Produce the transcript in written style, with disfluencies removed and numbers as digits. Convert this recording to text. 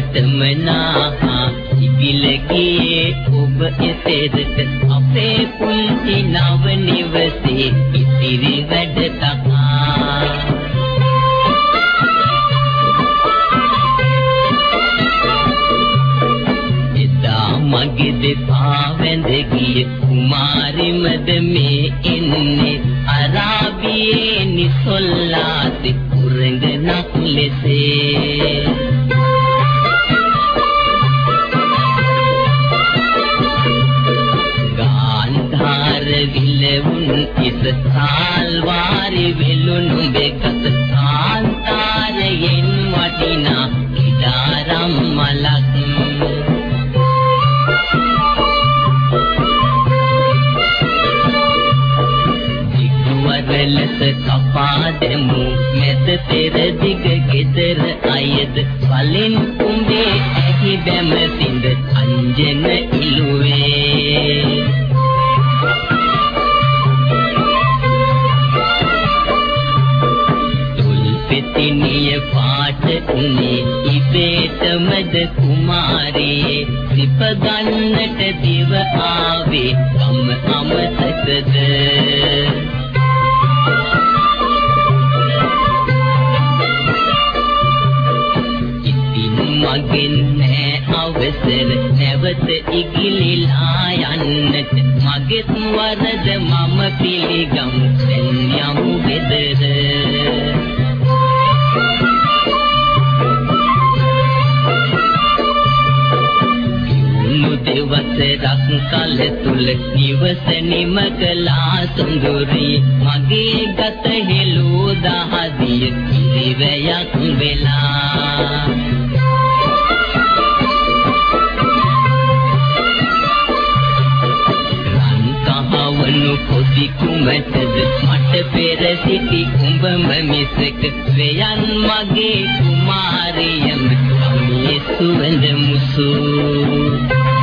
තමනා ඉගිලගේ ඔබ එතෙරට අපේ පුංචි නව නිවසේ ඉතිරි වැඩ තකා එදා මගේ දෙපා වැඳ ගිය කුමාරිමද මේ එන්නේ අරාබියේ නිසොල්ලාති කුරඟනක් ලෙසේ විලවුන් ඉස සාල්වාරි වෙලුණු බෙගත කාන්තාරයෙන් වටිනා කිඩාරම් මලක් දිගවරලස කපා දෙමු මෙත තෙර දිග ගෙදර අයද වලින් උඹේ ඇහි බැම සිඳ අංජන ඉලුවේ තිනිය පාට උනේ ඉබේටමද කුමාරී සිප ගන්නට දිව ආවේ කම අමතකද ඉතින් මගෙන් නෑ අවසර නැවත ඉගිලිලා යන්නට මගෙත් වරද මම පිළිගමු දැන් යමු ගෙදර දෙවසරක් කල තුල නිවස නිම කළා සුඳුරි මගේ ගත හෙළූ දහදිය ඉරිවැයක් වෙලා රන්කහවණු පොඩි කුමටද මට පෙර සිටි උඹම මිසක වේයන් මගේ කුමාරියම මේ සුවඳ මුසු